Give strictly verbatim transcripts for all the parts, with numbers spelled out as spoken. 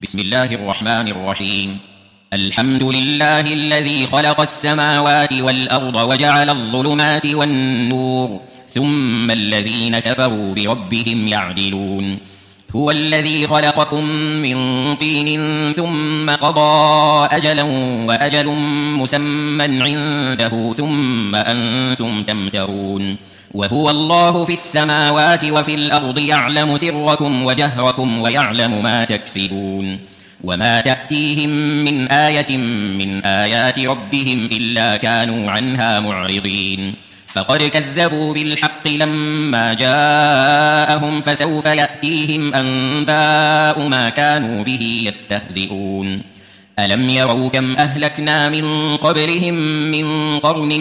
بسم الله الرحمن الرحيم. الحمد لله الذي خلق السماوات والأرض وجعل الظلمات والنور ثم الذين كفروا بربهم يعدلون. هو الذي خلقكم من طين ثم قضى أجلا وأجل مسمى عنده ثم أنتم تمترون. وهو الله في السماوات وفي الأرض يعلم سركم وجهركم ويعلم ما تكسبون. وما تأتيهم من آية من آيات ربهم إلا كانوا عنها معرضين. فقد كذبوا بالحق لما جاءهم فسوف يأتيهم أنباء ما كانوا به يستهزئون. ألم يروا كم أهلكنا من قبلهم من قرن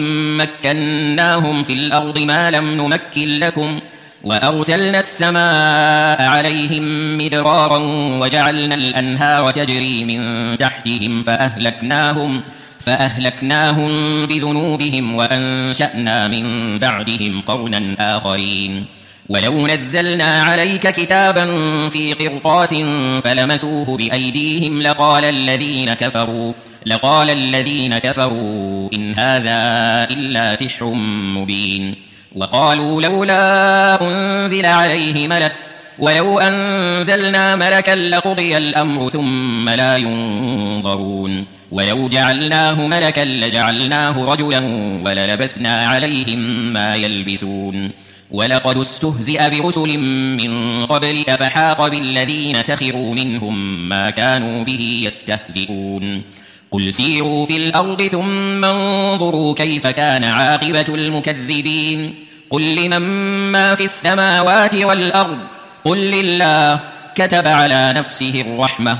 مكناهم في الأرض ما لم نمكن لكم وأرسلنا السماء عليهم مدرارا وجعلنا الأنهار تجري من تحتهم فأهلكناهم فأهلكناهم بذنوبهم وأنشأنا من بعدهم قرنا آخرين. ولو نزلنا عليك كتابا في قرطاس فلمسوه بأيديهم لقال الذين كفروا لقال الذين كفروا إن هذا إلا سحر مبين. وقالوا لولا أنزل عليه ملك ولو أنزلنا ملكا لقضي الأمر ثم لا ينظرون. ولو جعلناه ملكا لجعلناه رجلا وللبسنا عليهم ما يلبسون. ولقد استهزئ برسل من قبلك فحاق بالذين سخروا منهم ما كانوا به يستهزئون. قل سيروا في الأرض ثم انظروا كيف كان عاقبة المكذبين. قل لمن ما في السماوات والأرض قل لله كتب على نفسه الرحمة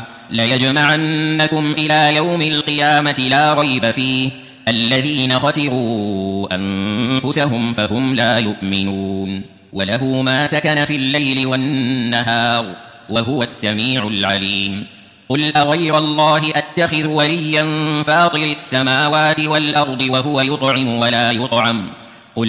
ليجمعنكم إلى يوم القيامة لا ريب فيه الذين خسروا أنفسهم فهم لا يؤمنون. وله ما سكن في الليل والنهار وهو السميع العليم. قل أغير الله أتخذ وليا فاطر السماوات والأرض وهو يطعم ولا يطعم. قل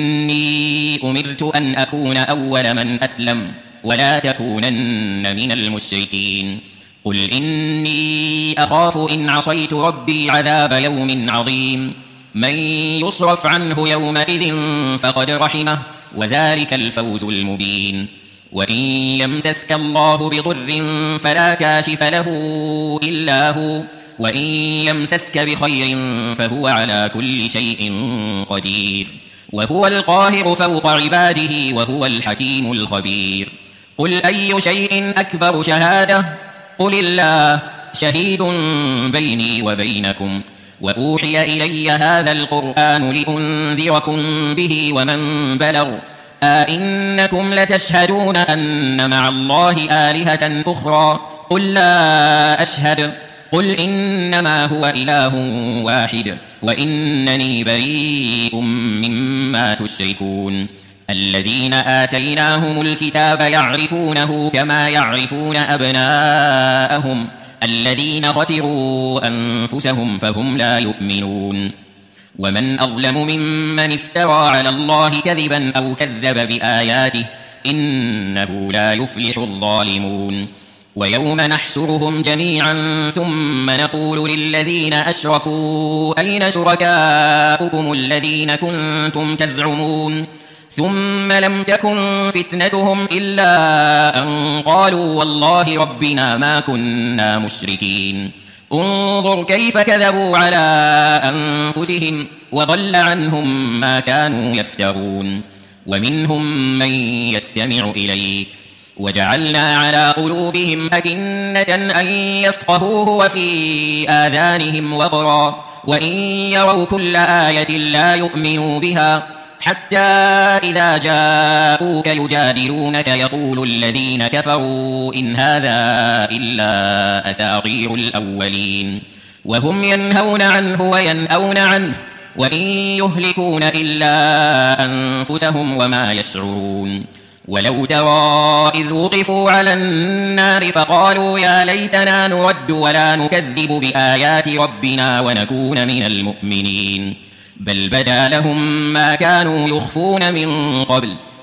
إني أمرت أن أكون أول من أسلم ولا تكونن من المشركين. قل إني أخاف إن عصيت ربي عذاب يوم عظيم. من يصرف عنه يومئذ فقد رحمه وذلك الفوز المبين. وإن يمسسك الله بضر فلا كاشف له إلا هو وإن يمسسك بخير فهو على كل شيء قدير. وهو القاهر فوق عباده وهو الحكيم الخبير. قل أي شيء أكبر شهادة قل الله شهيد بيني وبينكم. وأوحي إلي هذا القرآن لأنذركم به ومن بلغ أئنكم لتشهدون أن مع الله آلهة أخرى قل لا أشهد قل إنما هو إله واحد وإنني بريء مما تشركون. الذين آتيناهم الكتاب يعرفونه كما يعرفون أبناءهم الذين خسروا أنفسهم فهم لا يؤمنون. ومن أظلم ممن افترى على الله كذبا أو كذب بآياته إنه لا يفلح الظالمون. ويوم نحشرهم جميعا ثم نقول للذين أشركوا أين شركاؤكم الذين كنتم تزعمون ثم لم تكن فتنتهم إلا أن قالوا والله ربنا ما كنا مشركين. انظر كيف كذبوا على أنفسهم وضل عنهم ما كانوا يفترون. ومنهم من يستمع إليك وجعلنا على قلوبهم أكنة أن يفقهوه وفي آذانهم وقرا وإن يروا كل آية لا يؤمنوا بها حتى إذا جاءوك يجادلونك يقول الذين كفروا إن هذا إلا أساطير الأولين. وهم ينهون عنه وينأون عنه وإن يهلكون إلا أنفسهم وما يشعرون. ولو ترى إذ وقفوا على النار فقالوا يا ليتنا نرد ولا نكذب بآيات ربنا ونكون من المؤمنين. بل بدا لهم ما كانوا يخفون من قبل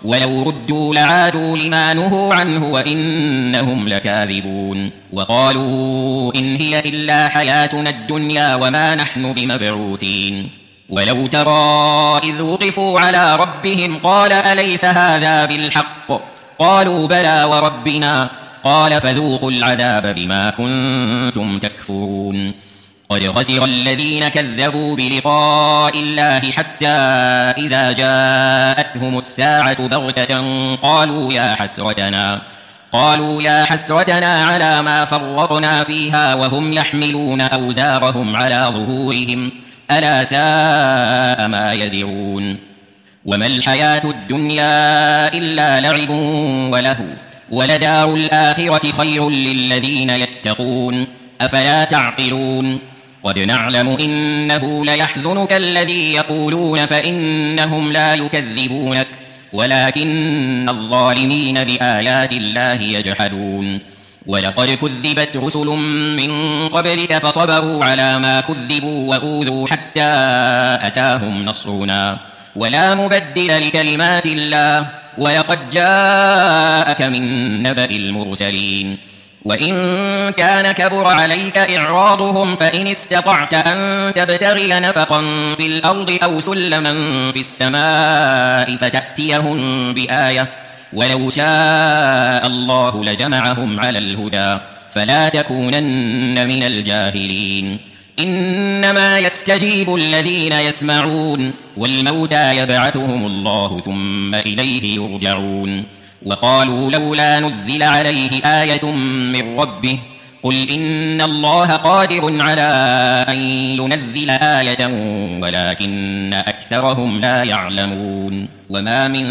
ولو ردوا لعادوا لما نهوا عنه وإنهم لكاذبون وقالوا إن هي إلا حياتنا الدنيا وما نحن بمبعوثين ولو ترى إذ وقفوا على ربهم قال أليس هذا بالحق قالوا بلى وربنا قال فذوقوا العذاب بما كنتم تكفرون قد خسر الذين كذبوا بلقاء الله حتى إذا جاءتهم الساعة بغتة قالوا يا حسرتنا قالوا يا حسرتنا على ما فرطنا فيها وهم يحملون أوزارهم على ظهورهم ألا ساء ما يزرون وما الحياة الدنيا إلا لعب ولهو ولدار الآخرة خير للذين يتقون أفلا تعقلون قد نعلم إنه ليحزنك الذي يقولون فإنهم لا يكذبونك ولكن الظالمين بآيات الله يجحدون ولقد كذبت رسل من قبلك فصبروا على ما كذبوا وأوذوا حتى أتاهم نصرنا ولا مبدل لكلمات الله ولقد جاءك من نبأ المرسلين وإن كان كبر عليك إعراضهم فإن استطعت أن تبتغي نفقا في الأرض أو سلما في السماء فتأتيهم بآية ولو شاء الله لجمعهم على الهدى فلا تكونن من الجاهلين إنما يستجيب الذين يسمعون والموتى يبعثهم الله ثم إليه يرجعون وقالوا لولا نزل عليه آية من ربه قل إن الله قادر على أن ينزل آية ولكن أكثرهم لا يعلمون وما من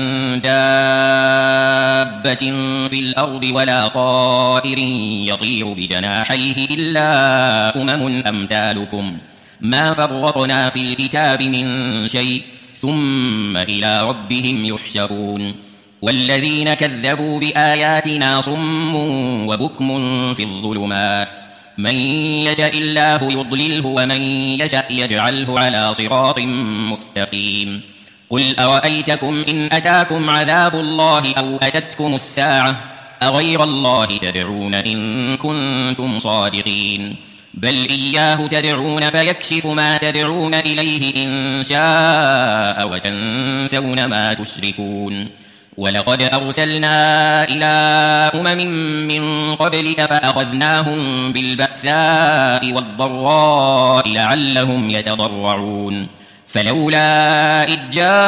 دابة في الأرض ولا طائر يطير بجناحيه إلا أمم أمثالكم ما فرطنا في الكتاب من شيء ثم إلى ربهم يحشرون والذين كذبوا بآياتنا صم وبكم في الظلمات من يشاء الله يضلله ومن يشاء يجعله على صراط مستقيم قل أرأيتكم إن أتاكم عذاب الله أو أتتكم الساعة أغير الله تدعون إن كنتم صادقين بل إياه تدعون فيكشف ما تدعون إليه إن شاء وتنسون ما تشركون ولقد أرسلنا إلى أمم من قبلك فأخذناهم بالبأساء والضراء لعلهم يتضرعون فلولا إذ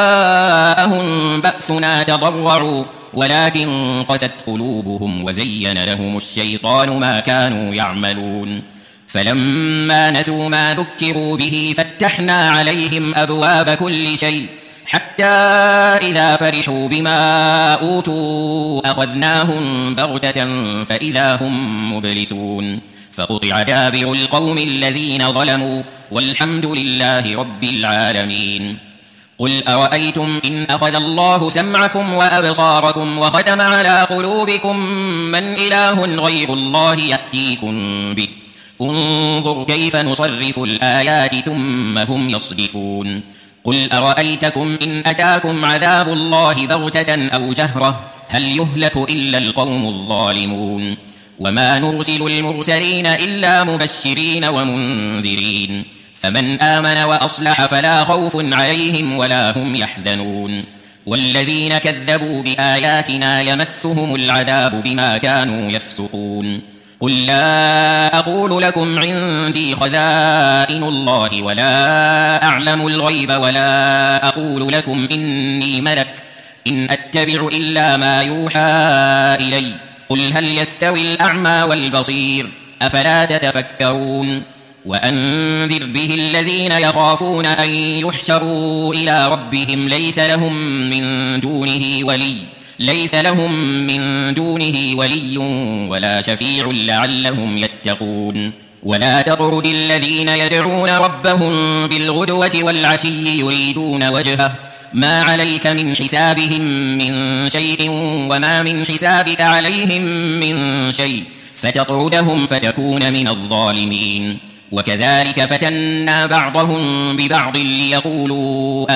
جاءهم بأسنا تضرعوا ولكن قست قلوبهم وزين لهم الشيطان ما كانوا يعملون فلما نسوا ما ذكروا به فتحنا عليهم أبواب كل شيء حتى إذا فرحوا بما أوتوا أخذناهم بغتة فإذا هم مبلسون فقطع دابر القوم الذين ظلموا والحمد لله رب العالمين قل أرأيتم إن أخذ الله سمعكم وأبصاركم وختم على قلوبكم من إله غير الله يأتيكم به انظر كيف نصرف الآيات ثم هم يصدفون قل أرأيتكم إن أتاكم عذاب الله بغتة أو جهرة هل يهلك إلا القوم الظالمون وما نرسل المرسلين إلا مبشرين ومنذرين فمن آمن وأصلح فلا خوف عليهم ولا هم يحزنون والذين كذبوا بآياتنا يمسهم العذاب بما كانوا يفسقون قل لا أقول لكم عندي خزائن الله ولا أعلم الغيب ولا أقول لكم إني ملك إن أتبع إلا ما يوحى إلي قل هل يستوي الأعمى والبصير أفلا تتفكرون وأنذر به الذين يخافون أن يحشروا إلى ربهم ليس لهم من دونه ولي ليس لهم من دونه ولي ولا شفيع لعلهم يتقون ولا تطرد الذين يدعون ربهم بالغدوة والعشي يريدون وجهه ما عليك من حسابهم من شيء وما من حسابك عليهم من شيء فتطردهم فتكون من الظالمين وكذلك فتنا بعضهم ببعض ليقولوا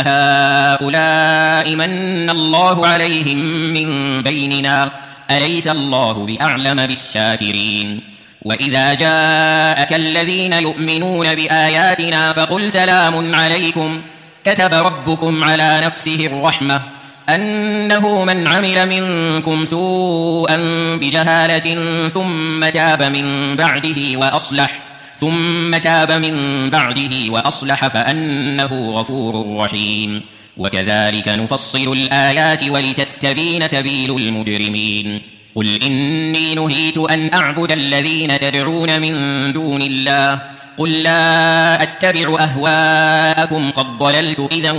أهؤلاء من الله عليهم من بيننا أليس الله بأعلم بالشاكرين. وإذا جاءك الذين يؤمنون بآياتنا فقل سلام عليكم كتب ربكم على نفسه الرحمة أنه من عمل منكم سوءا بجهالة ثم تاب من بعده وأصلح ثم تاب من بعده وأصلح فأنه غفور رحيم. وكذلك نفصل الآيات ولتستبين سبيل المجرمين. قل إني نهيت أن أعبد الذين تدعون من دون الله قل لا أتبع أهواءكم قد ضللت إذا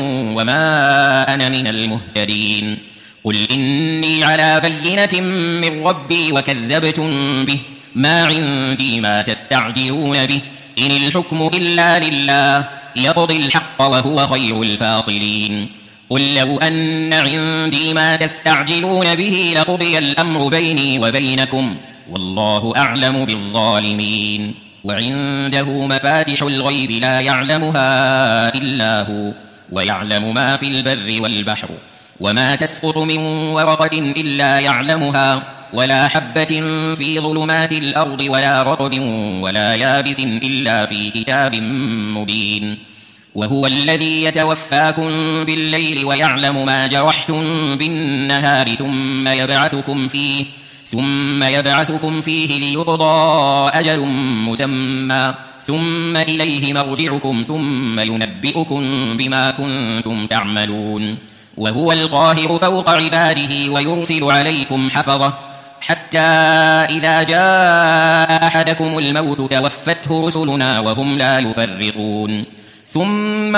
وما أنا من المهتدين. قل إني على بينة من ربي وكذبتم به ما عندي ما تستعجلون به إن الحكم إلا لله يقضي الحق وهو خير الفاصلين. قل لو أن عندي ما تستعجلون به لقضي الأمر بيني وبينكم والله أعلم بالظالمين. وعنده مفاتح الغيب لا يعلمها إلا هو ويعلم ما في البر والبحر وما تسقط من ورقة إلا يعلمها ولا حبة في ظلمات الأرض ولا رطب ولا يابس إلا في كتاب مبين. وهو الذي يتوفاكم بالليل ويعلم ما جرحتم بالنهار ثم يبعثكم فيه ثم يبعثكم فيه ليقضى أجل مسمى ثم إليه مرجعكم ثم ينبئكم بما كنتم تعملون. وهو القاهر فوق عباده ويرسل عليكم حفظة حتى إذا جاء أحدكم الموت توفته رسلنا وهم لا يفرطون ثم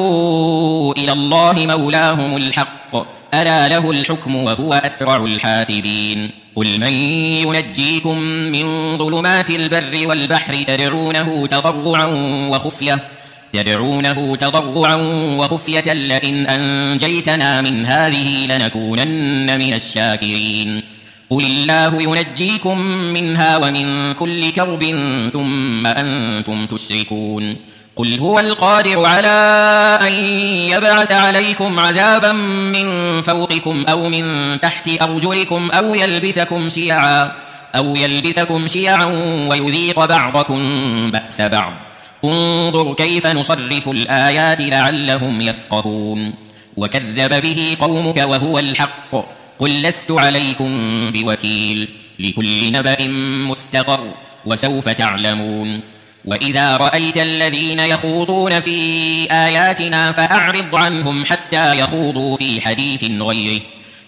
ردوا إلى الله مولاهم الحق ألا له الحكم وهو أسرع الحاسبين. قل من ينجيكم من ظلمات البر والبحر تدعونه تضرعا وخفية تدعونه تضرعا وخفية لئن أنجيتنا من هذه لنكونن من الشاكرين. قل الله ينجيكم منها ومن كل كرب ثم أنتم تشركون. قل هو القادر على أن يبعث عليكم عذابا من فوقكم أو من تحت أرجلكم أو يلبسكم شيعا أو يلبسكم شيعا ويذيق بعضكم بأس بعض انظر كيف نصرف الآيات لعلهم يفقهون. وكذب به قومك وهو الحق قل لست عليكم بوكيل لكل نبأ مستقر وسوف تعلمون. وإذا رأيت الذين يخوضون في آياتنا فأعرض عنهم حتى يخوضوا في حديث غيره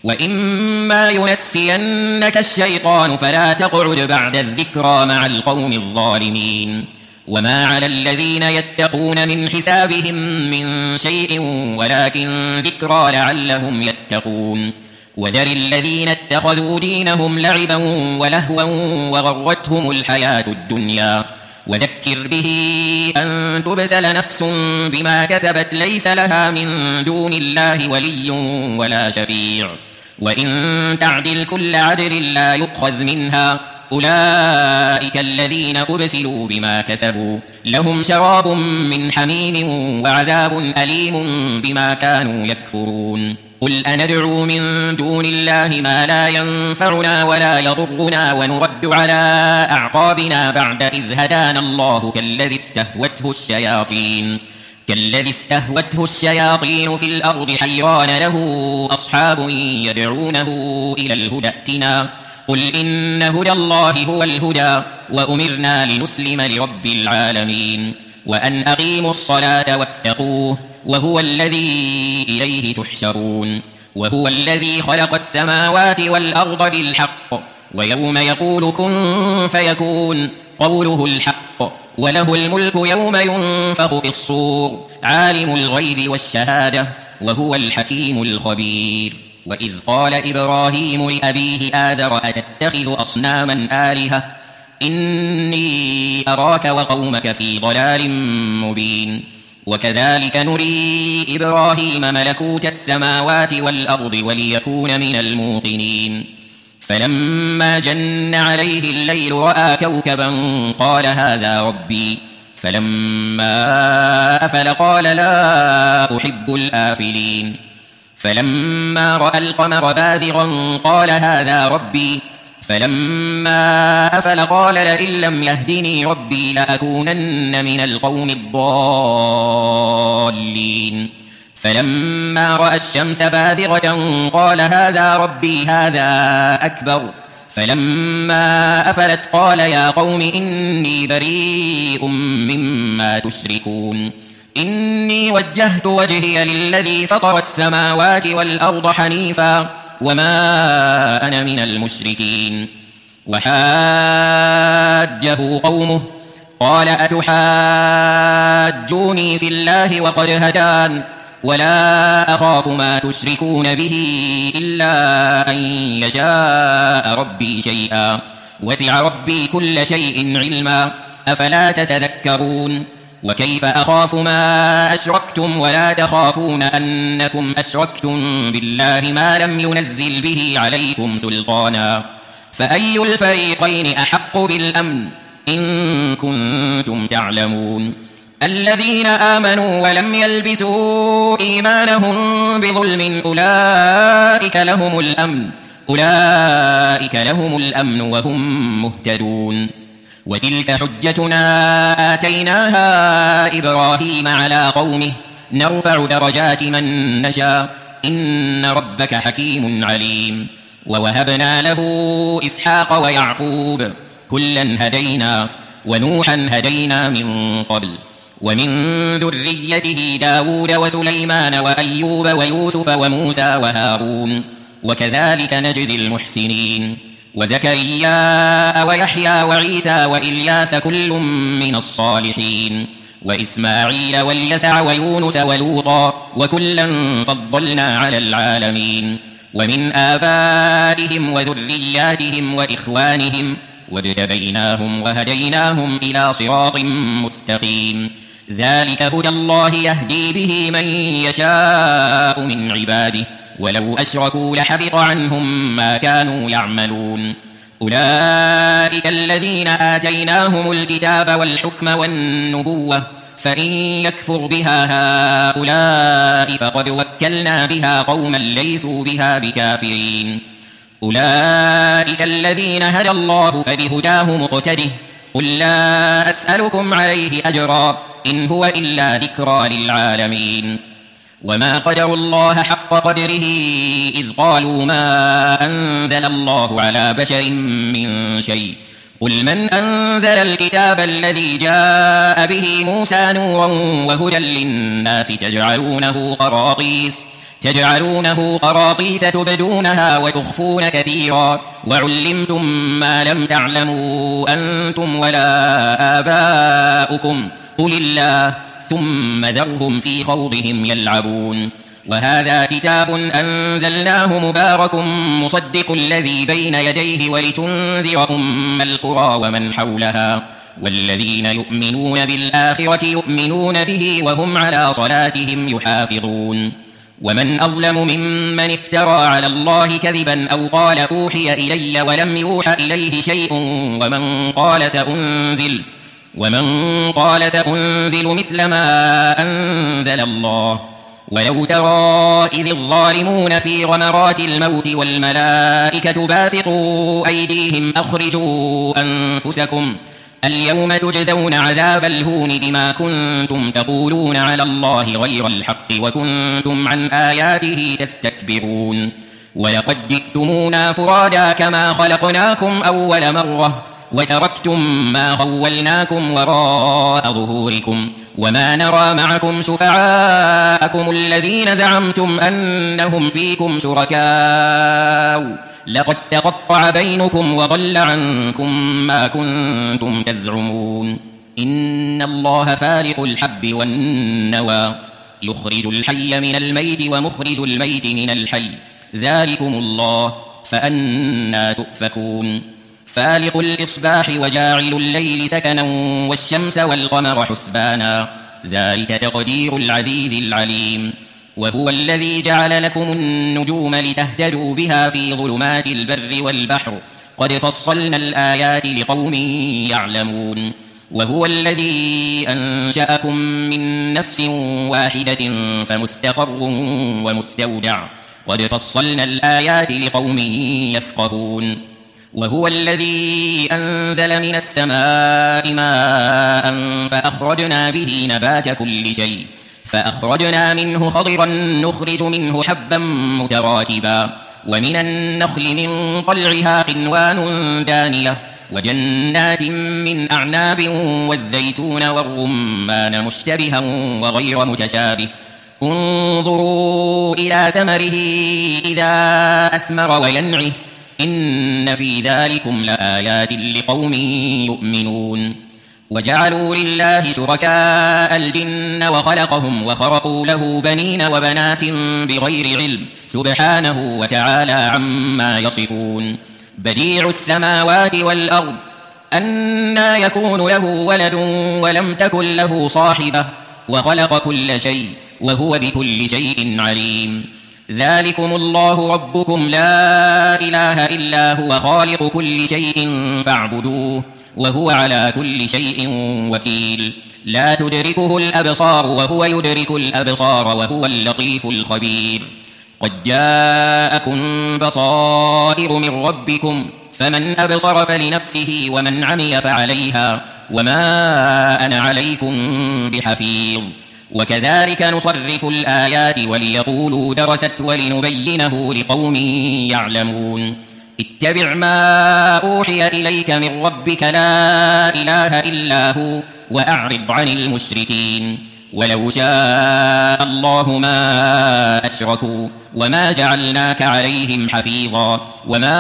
وإما ينسينك الشيطان فلا تقعد بعد الذكرى مع القوم الظالمين. وما على الذين يتقون من حسابهم من شيء ولكن ذكرى لعلهم يتقون. وذر الذين اتخذوا دينهم لعبا ولهوا وغرتهم الحياة الدنيا وذكر به أن تبسل نفس بما كسبت ليس لها من دون الله ولي ولا شفيع وإن تعدل كل عدل لا يؤخذ منها أولئك الذين أبسلوا بما كسبوا لهم شراب من حميم وعذاب أليم بما كانوا يكفرون. قل أندعو من دون الله ما لا ينفعنا ولا يضرنا ونرد على أعقابنا بعد إذ هدانا الله كالذي استهوته الشياطين كالذي استهوته الشياطين في الأرض حيران له أصحاب يدعونه إلى الهدى ائتنا قل إن هدى الله هو الهدى وأمرنا لنسلم لرب العالمين وأن أقيموا الصلاة واتقوه وهو الذي إليه تحشرون. وهو الذي خلق السماوات والأرض بالحق ويوم يقول كن فيكون قوله الحق وله الملك يوم ينفخ في الصور عالم الغيب والشهادة وهو الحكيم الخبير. وإذ قال إبراهيم لأبيه آزر أتتخذ أصناما آلهة إني أراك وقومك في ضلال مبين. وكذلك نري إبراهيم ملكوت السماوات والأرض وليكون من الموقنين. فلما جن عليه الليل رأى كوكبا قال هذا ربي فلما أفل قال لا أحب الآفلين فلما رأى القمر بازغا قال هذا ربي فلما أفل قال لئن لم يهدني ربي لأكونن من القوم الضالين فلما رأى الشمس بازغة قال هذا ربي هذا أكبر فلما أفلت قال يا قوم إني بريء مما تشركون إني وجهت وجهي للذي فطر السماوات والأرض حنيفا وما أنا من المشركين وحاجه قومه قال أتحاجوني في الله وقد هدان ولا أخاف ما تشركون به إلا أن يشاء ربي شيئا وسع ربي كل شيء علما أفلا تتذكرون وكيف أخاف ما أشركتم ولا تخافون أنكم أشركتم بالله ما لم ينزل به عليكم سلطانا فأي الفريقين أحق بالأمن إن كنتم تعلمون الذين آمنوا ولم يلبسوا إيمانهم بظلم أولئك لهم الأمن أولئك لهم الأمن وهم مهتدون وتلك حجتنا آتيناها إبراهيم على قومه نرفع درجات من نشاء إن ربك حكيم عليم ووهبنا له إسحاق ويعقوب كلا هدينا ونوحا هدينا من قبل ومن ذريته داود وسليمان وأيوب ويوسف وموسى وهارون وكذلك نجزي المحسنين وزكريا ويحيى وعيسى وإلياس كل من الصالحين وإسماعيل واليسع ويونس ولوطا وكلا فضلنا على العالمين ومن آبائهم وذرياتهم وإخوانهم واجتبيناهم وهديناهم إلى صراط مستقيم ذلك هدى الله يهدي به من يشاء من عباده ولو أشركوا لحبط عنهم ما كانوا يعملون أولئك الذين آتيناهم الكتاب والحكم والنبوة فإن يكفر بها هؤلاء فقد وكلنا بها قوما ليسوا بها بكافرين أولئك الذين هدى الله فبهداه مقتده قل لا أسألكم عليه أجرا إن هو إلا ذكرى للعالمين وما قدروا الله حق قدره إذ قالوا ما أنزل الله على بشر من شيء قل من أنزل الكتاب الذي جاء به موسى نورا وهدى للناس تجعلونه قراطيس تجعلونه قراطيس تبدونها وتخفون كثيرا وعلمتم ما لم تعلموا أنتم ولا آباؤكم قل الله ثم ذرهم في خوضهم يلعبون وهذا كتاب أنزلناه مبارك مصدق الذي بين يديه ولتنذر أم القرى ومن حولها والذين يؤمنون بالآخرة يؤمنون به وهم على صلاتهم يحافظون ومن أظلم ممن افترى على الله كذبا أو قال أوحي إلي ولم يوحى إليه شيء ومن قال سأنزل ومن قال سأنزل مثل ما أنزل الله ولو ترى إذ الظالمون في غمرات الموت والملائكة باسطوا أيديهم أخرجوا أنفسكم اليوم تجزون عذاب الهون بما كنتم تقولون على الله غير الحق وكنتم عن آياته تستكبرون ولقد جئتمونا فرادا كما خلقناكم أول مرة وتركتم ما خولناكم وراء ظهوركم وما نرى معكم شفعاءكم الذين زعمتم أنهم فيكم شركاء لقد تقطع بينكم وضل عنكم ما كنتم تزعمون إن الله فالق الحب والنوى يخرج الحي من الميت ومخرج الميت من الحي ذلكم الله فأنى تؤفكون فالق الإصباح وجاعل الليل سكنا والشمس والقمر حسبانا ذلك تقدير العزيز العليم وهو الذي جعل لكم النجوم لتهتدوا بها في ظلمات البر والبحر قد فصلنا الآيات لقوم يعلمون وهو الذي أنشأكم من نفس واحدة فمستقر ومستودع قد فصلنا الآيات لقوم يفقهون وهو الذي أنزل من السماء ماء فأخرجنا به نبات كل شيء فأخرجنا منه خضرا نخرج منه حبا متراكبا ومن النخل من طلعها قنوان دانية وجنات من أعناب والزيتون والرمان مشتبها وغير متشابه انظروا إلى ثمره إذا أثمر وينعه إن في ذلكم لآيات لقوم يؤمنون وجعلوا لله شركاء الجن وخلقهم وخرقوا له بنين وبنات بغير علم سبحانه وتعالى عما يصفون بديع السماوات والأرض أنى يكون له ولد ولم تكن له صاحبة وخلق كل شيء وهو بكل شيء عليم ذلكم الله ربكم لا إله إلا هو خالق كل شيء فاعبدوه وهو على كل شيء وكيل لا تدركه الأبصار وهو يدرك الأبصار وهو اللطيف الخبير قد جاءكم بصائر من ربكم فمن أبصر فلنفسه ومن عمي فعليها وما أنا عليكم بحفيظ وكذلك نصرف الآيات وليقولوا درست ولنبينه لقوم يعلمون اتبع ما أوحي إليك من ربك لا إله إلا هو وأعرض عن المشركين ولو شاء الله ما أشركوا وما جعلناك عليهم حفيظا وما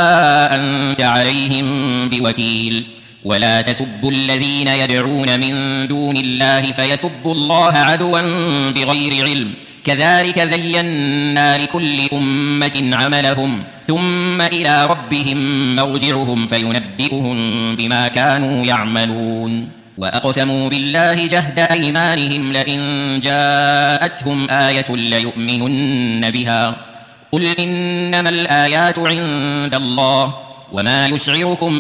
أنت عليهم بوكيل ولا تسبوا الذين يدعون من دون الله فيسبوا الله عدوا بغير علم كذلك زينا لكل أمة عملهم ثم إلى ربهم مرجعهم فينبئهم بما كانوا يعملون وأقسموا بالله جهد أيمانهم لئن جاءتهم آية ليؤمنن بها قل إنما الآيات عند الله وما يشعركم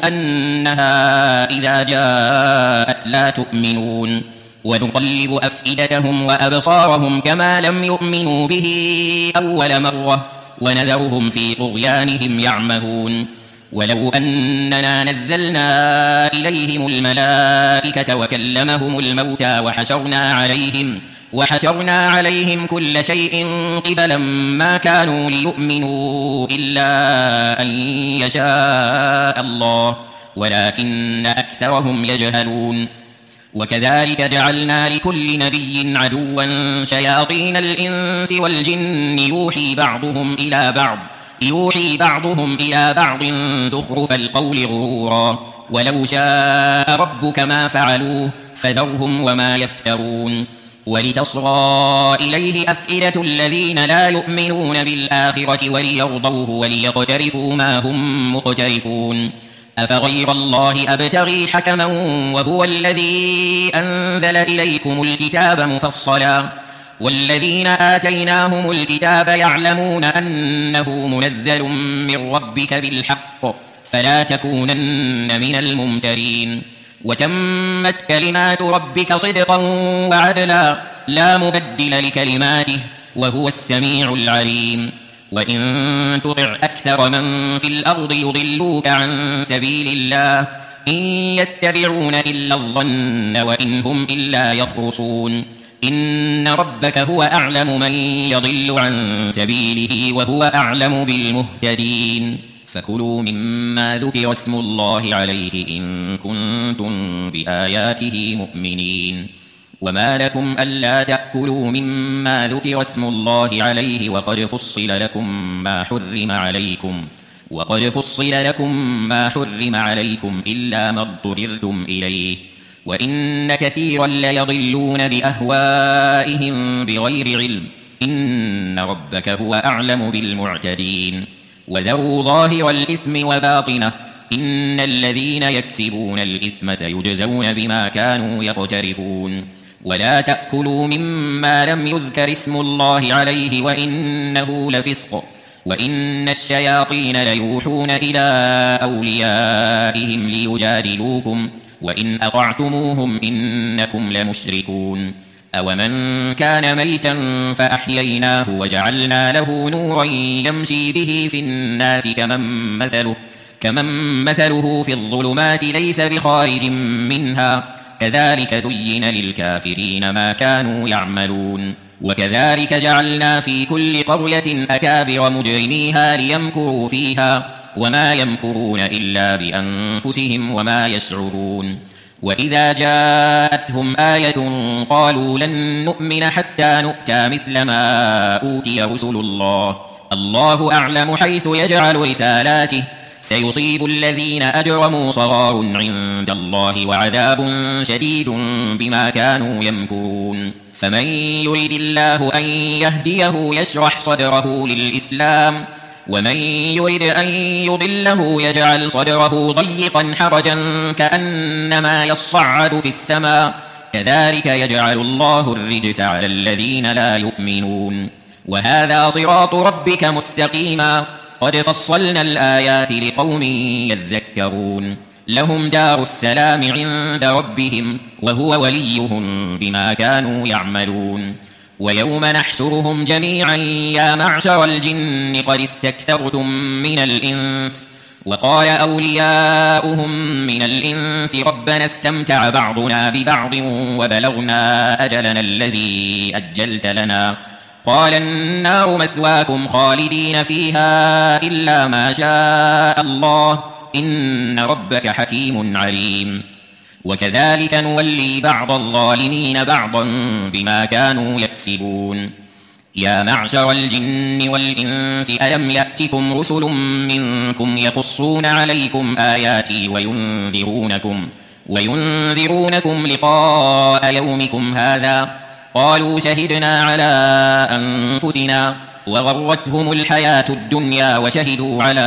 أنها إذا جاءت لا تؤمنون ونقلب أفئدتهم وأبصارهم كما لم يؤمنوا به أول مرة ونذرهم في طغيانهم يعمهون ولو أننا نزلنا إليهم الملائكة وكلمهم الموتى وحشرنا عليهم وحشرنا عليهم كل شيء قبلا ما كانوا ليؤمنوا إلا أن يشاء الله ولكن أكثرهم يجهلون وكذلك جعلنا لكل نبي عدوا شياطين الإنس والجن يوحي بعضهم إلى بعض يوحي بعضهم إلى بعض زخرف القول غرورا ولو شاء ربك ما فعلوه فذرهم وما يفترون ولتصغى إليه أفئدة الذين لا يؤمنون بالآخرة وليرضوه وليقترفوا ما هم مقترفون أفغير الله أبتغي حكما وهو الذي أنزل إليكم الكتاب مفصلا والذين آتيناهم الكتاب يعلمون أنه منزل من ربك بالحق فلا تكونن من الممترين وتمت كلمات ربك صدقا وعدلا لا مبدل لكلماته وهو السميع العليم وإن تطع أكثر من في الأرض يضلوك عن سبيل الله إن يتبعون إلا الظن وإن هم إلا يخرصون إن ربك هو أعلم من يضل عن سبيله وهو أعلم بالمهتدين فكلوا مما ذكر اسم الله عليه إن كنتم بآياته مؤمنين وما لكم ألا تأكلوا مما ذكر اسم الله عليه وقد فصل لكم ما حرم عليكم وقد فصل لكم ما حرم عليكم إلا ما اضطررتم إليه وإن كثيرا ليضلون بأهوائهم بغير علم إن ربك هو أعلم بالمعتدين وذروا ظاهر الإثم وباطنه إن الذين يكسبون الإثم سيجزون بما كانوا يقترفون ولا تأكلوا مما لم يذكر اسم الله عليه وإنه لفسق وإن الشياطين ليوحون إلى أوليائهم ليجادلوكم وإن أطعتموهم إنكم لمشركون أومن كان ميتا فأحييناه وجعلنا له نورا يمشي به في الناس كمن مثله, كمن مثله في الظلمات ليس بخارج منها كذلك زين للكافرين ما كانوا يعملون وكذلك جعلنا في كل قرية أكابر مجرميها ليمكروا فيها وما يمكرون إلا بأنفسهم وما يشعرون وإذا جاءتهم آية قالوا لن نؤمن حتى نؤتى مثل ما أوتي رسل الله الله أعلم حيث يجعل رسالاته سيصيب الذين أجرموا صغار عند الله وعذاب شديد بما كانوا يمكرون فمن يريد الله أن يهديه يشرح صدره للإسلام ومن يريد أن يضله يجعل صدره ضيقا حرجا كأنما يصعد في السماء كذلك يجعل الله الرجس على الذين لا يؤمنون وهذا صراط ربك مستقيما قد فصلنا الآيات لقوم يذكرون لهم دار السلام عند ربهم وهو وليهم بما كانوا يعملون ويوم نحشرهم جميعا يا معشر الجن قد استكثرتم من الإنس وقال أولياؤهم من الإنس ربنا استمتع بعضنا ببعض وبلغنا أجلنا الذي أجلت لنا قال النار مثواكم خالدين فيها إلا ما شاء الله إن ربك حكيم عليم وكذلك نولي بعض الظالمين بعضا بما كانوا يكسبون يا معشر الجن والإنس ألم يأتكم رسل منكم يقصون عليكم آياتي وينذرونكم, وينذرونكم لقاء يومكم هذا قالوا شهدنا على أنفسنا وغرتهم الحياة الدنيا وشهدوا على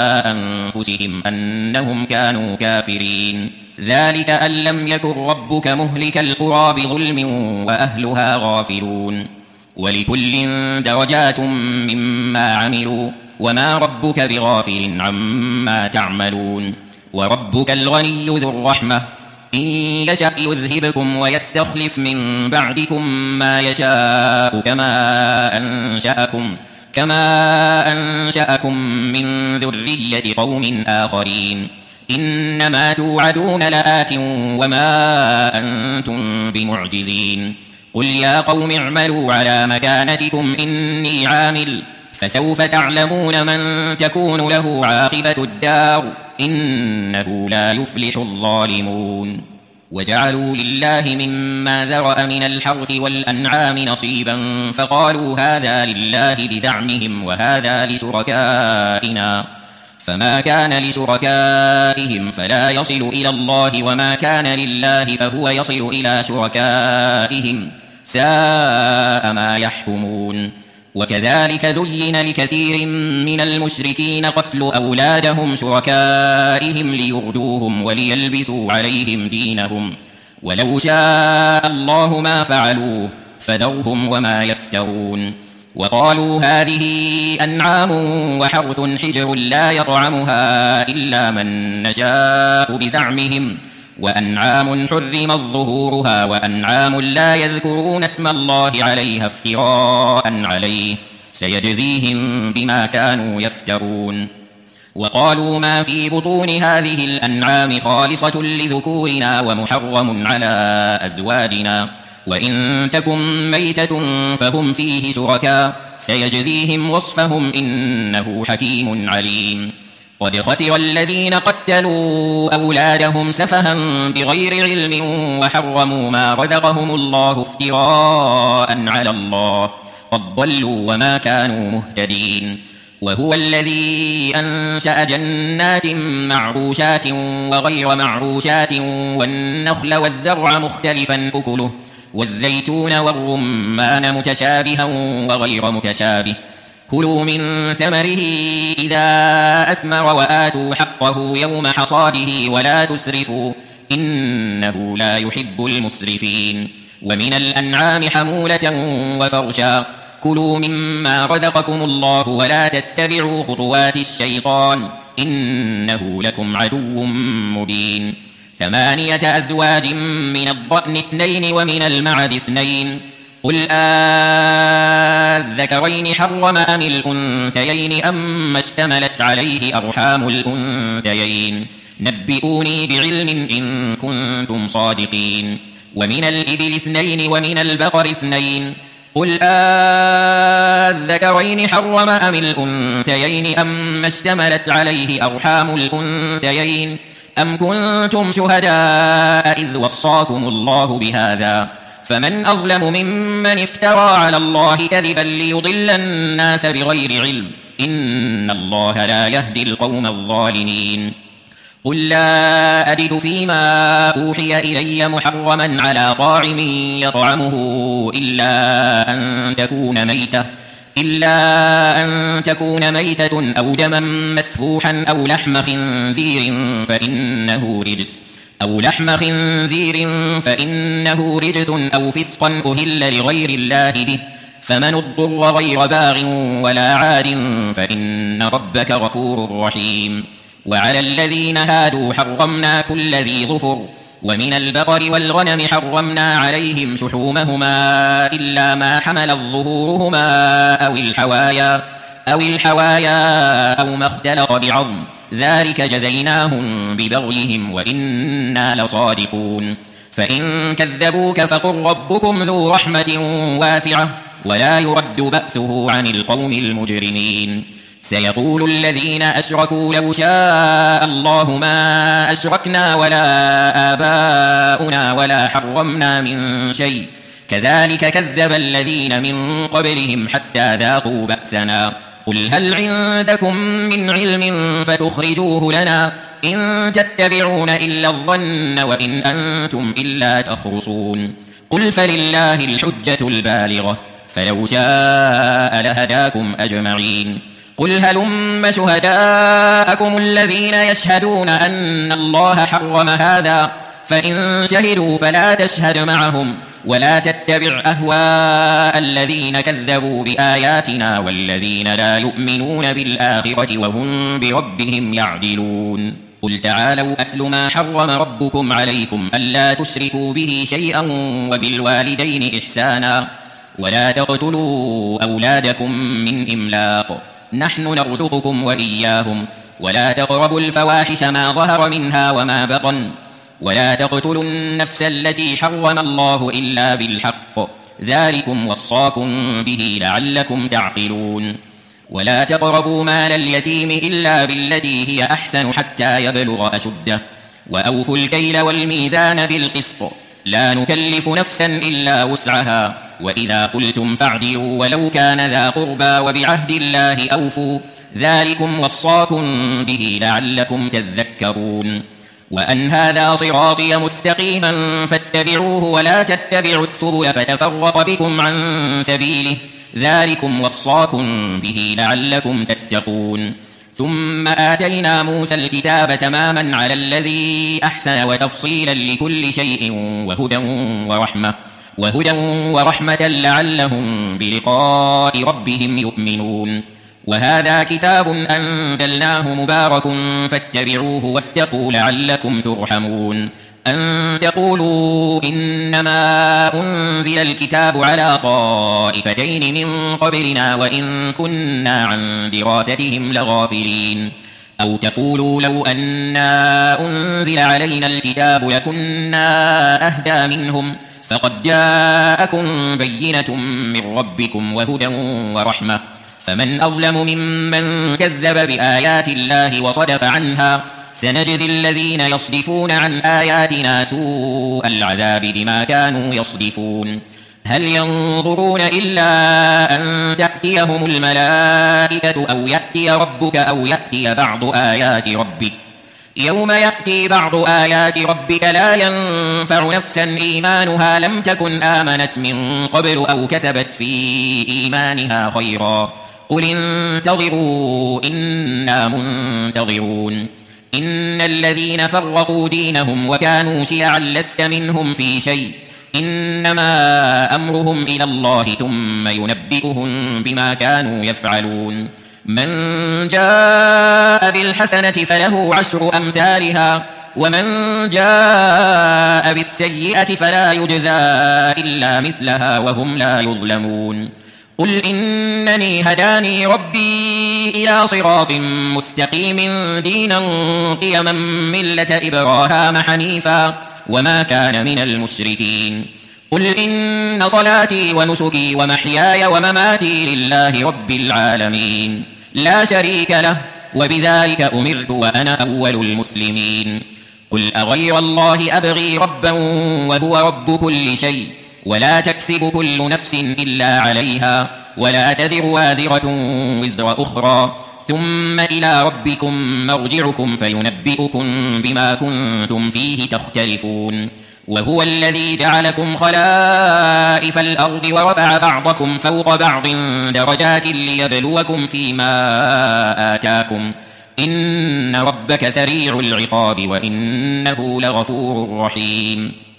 أنفسهم أنهم كانوا كافرين ذلك أن لم يكن ربك مهلك القرى بظلم وأهلها غافلون ولكل درجات مما عملوا وما ربك بغافل عما تعملون وربك الغني ذو الرحمة إن يشأ يذهبكم ويستخلف من بعدكم ما يشاء كما أنشأكم, كما أنشأكم من ذرية قوم آخرين إنما توعدون لآت وما أنتم بمعجزين قل يا قوم اعملوا على مكانتكم إني عامل فسوف تعلمون من تكون له عاقبة الدار إنه لا يفلح الظالمون وجعلوا لله مما ذرأ من الحرث والأنعام نصيبا فقالوا هذا لله بزعمهم وهذا لشركائنا فما كان لشركائهم فلا يصل إلى الله وما كان لله فهو يصل إلى شركائهم ساء ما يحكمون وكذلك زين لكثير من المشركين قتل أولادهم شركائهم ليردوهم وليلبسوا عليهم دينهم ولو شاء الله ما فعلوه فذرهم وما يفترون وقالوا هذه أنعام وحرث حجر لا يطعمها إلا من نشاء بزعمهم وأنعام حرمت ظهورها وأنعام لا يذكرون اسم الله عليها افتراء عليه سيجزيهم بما كانوا يفترون وقالوا ما في بطون هذه الأنعام خالصة لذكورنا ومحرم على أزواجنا وإن تكن ميتة فهم فيه شركاء سيجزيهم وصفهم إنه حكيم عليم قد خسر الذين قتلوا أولادهم سفها بغير علم وحرموا ما رزقهم الله افتراء على الله قد ضلوا وما كانوا مهتدين وهو الذي أنشأ جنات معروشات وغير معروشات والنخل والزرع مختلفا أكله والزيتون والرمان متشابها وغير متشابه كلوا من ثمره إذا أثمر وآتوا حقه يوم حصاده ولا تسرفوا إنه لا يحب المسرفين ومن الأنعام حمولة وفرشا كلوا مما رزقكم الله ولا تتبعوا خطوات الشيطان إنه لكم عدو مبين ثمانية أزواج من الضأن اثنين ومن المعز اثنين قل آذكرين حرم أم الأنثيين أم اشتملت عليه أرحام الأنثيين نبئوني بعلم إن كنتم صادقين ومن الإبل اثنين ومن البقر اثنين قل آذكرين حرم أم الأنثيين أم اشتملت عليه أرحام الأنثيين أم كنتم شهداء إذ وصاكم الله بهذا فمن أظلم ممن افترى على الله كذبا ليضل الناس بغير علم إن الله لا يهدي القوم الظالمين قل لا أجد فيما أوحي إلي محرما على طاعم يطعمه إلا أن تكون ميتة إلا أن تكون ميتة أو دما مسفوحا أو لحم خنزير فإنه رجس أو لحم خنزير فإنه رجس أو فسقا أهل لغير الله به فمن اضطر غير باغ ولا عاد فإن ربك غفور رحيم وعلى الذين هادوا حرمنا كل ذي ظفر ومن البقر والغنم حرمنا عليهم شحومهما إلا ما حملت ظهورهما أو الحوايا أو الحوايا أو ما اختلط بعظم ذلك جزيناهم ببغيهم وإنا لصادقون فإن كذبوك فقل ربكم ذو رحمة واسعة ولا يرد بأسه عن القوم المجرمين سيقول الذين أشركوا لو شاء الله ما أشركنا ولا آباؤنا ولا حرمنا من شيء كذلك كذب الذين من قبلهم حتى ذاقوا بأسنا قل هل عندكم من علم فتخرجوه لنا إن تتبعون إلا الظن وإن أنتم إلا تخرصون قل فلله الحجة البالغة فلو شاء لهداكم أجمعين قل هلم شهداءكم الذين يشهدون أن الله حرم هذا فإن شهدوا فلا تشهد معهم ولا تتبع أهواء الذين كذبوا بآياتنا والذين لا يؤمنون بالآخرة وهم بربهم يعدلون قل تعالوا أتل ما حرم ربكم عليكم ألا تشركوا به شيئا وبالوالدين إحسانا ولا تقتلوا أولادكم من إملاق نحن نرزقكم وإياهم ولا تقربوا الفواحش ما ظهر منها وما بطن ولا تقتلوا النفس التي حرم الله إلا بالحق ذلكم وصاكم به لعلكم تعقلون ولا تقربوا مال اليتيم إلا بالتي هي أحسن حتى يبلغ أشده وأوفوا الكيل والميزان بالقسط لا نكلف نفسا إلا وسعها وإذا قلتم فاعدلوا ولو كان ذا قربى وبعهد الله أوفوا ذلكم وصاكم به لعلكم تذكرون وأن هذا صراطي مستقيما فاتبعوه ولا تتبعوا السبل فتفرق بكم عن سبيله ذلكم وصاكم به لعلكم تتقون ثم آتينا موسى الكتاب تماما على الذي أحسن وتفصيلا لكل شيء وهدى ورحمة وهدى ورحمة لعلهم بلقاء ربهم يؤمنون وهذا كتاب أنزلناه مبارك فاتبعوه واتقوا لعلكم ترحمون أن تقولوا إنما أنزل الكتاب على طائفتين من قبلنا وإن كنا عن دراستهم لغافلين أو تقولوا لو أنا أنزل علينا الكتاب لكنا أهدى منهم فقد جاءكم بينة من ربكم وهدى ورحمة فمن أظلم ممن كذب بآيات الله وصدف عنها سنجزي الذين يصدفون عن آياتنا سوء العذاب بما كانوا يصدفون هل ينظرون إلا أن تأتيهم الملائكة أو يأتي ربك أو يأتي بعض آيات ربك يوم يأتي بعض آيات ربك لا ينفع نفسا إيمانها لم تكن آمنت من قبل أو كسبت في إيمانها خيرا قل انتظروا إنا منتظرون إن الذين فرقوا دينهم وكانوا شيعا لست منهم في شيء إنما أمرهم إلى الله ثم ينبئهم بما كانوا يفعلون من جاء بالحسنة فله عشر أمثالها ومن جاء بالسيئة فلا يجزى إلا مثلها وهم لا يظلمون قل إنني هداني ربي إلى صراط مستقيم دينا قيما ملة إبراهام حنيفا وما كان من المشركين قل إن صلاتي ونسكي ومحياي ومماتي لله رب العالمين لا شريك له وبذلك أمرت وأنا أول المسلمين قل أغير الله أبغي ربا وهو رب كل شيء ولا تكسب كل نفس إلا عليها ولا تزر وازرة وزر أخرى ثم إلى ربكم مرجعكم فينبئكم بما كنتم فيه تختلفون وهو الذي جعلكم خلائف الأرض ورفع بعضكم فوق بعض درجات ليبلوكم فيما آتاكم إن ربك سريع العقاب وإنه لغفور رحيم